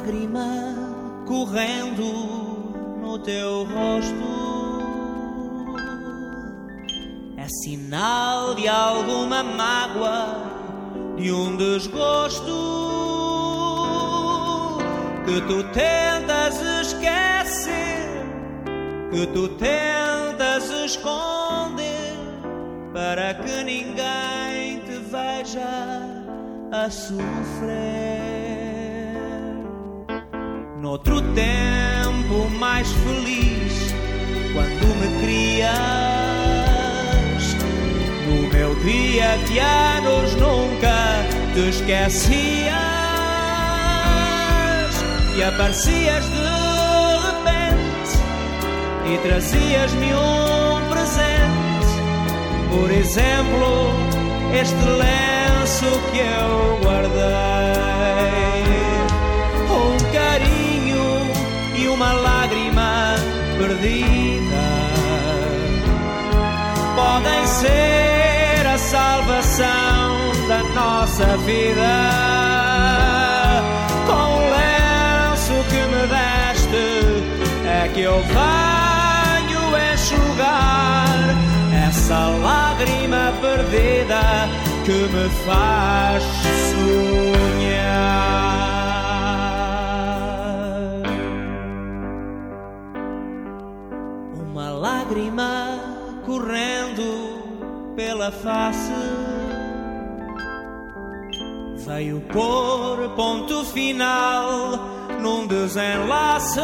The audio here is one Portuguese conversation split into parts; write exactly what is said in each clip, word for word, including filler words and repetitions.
lágrima correndo no teu rosto é sinal de alguma mágoa, de um desgosto que tu tentas esquecer, que tu tentas esconder, para que ninguém te veja a sofrer. Noutro tempo mais feliz, quando me querias, no meu dia de anos nunca te esquecias e aparecias de repente e trazias-me um presente. Por exemplo, este lenço que eu guardei, um carinho e uma lágrima perdida podem ser a salvação da nossa vida. Com o lenço que me deste é que eu venho enxugar essa lágrima perdida que me faz sonhar. Uma lágrima correndo pela face veio pôr ponto final num desenlace.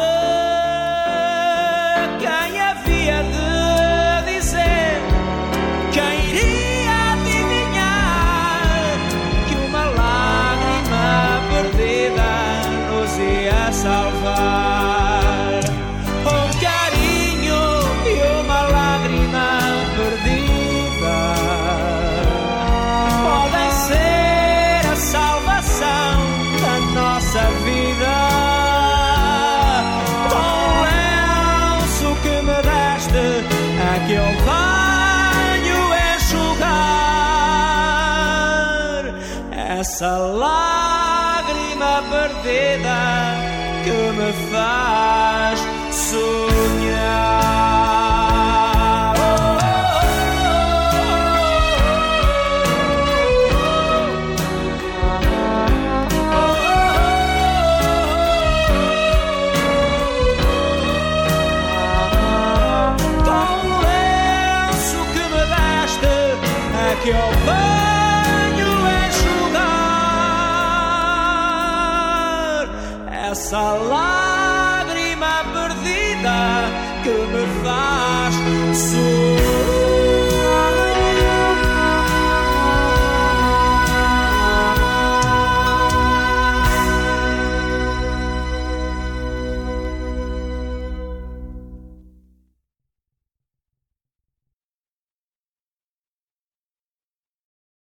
Quem havia de dizer, quem iria adivinhar que uma lágrima perdida nos ia salvar? Um carinho e uma lágrima perdida podem ser a salvação da nossa vida. Com o lenço que me deste é que eu venho enxugar essa lágrima perdida que me faz sonhar.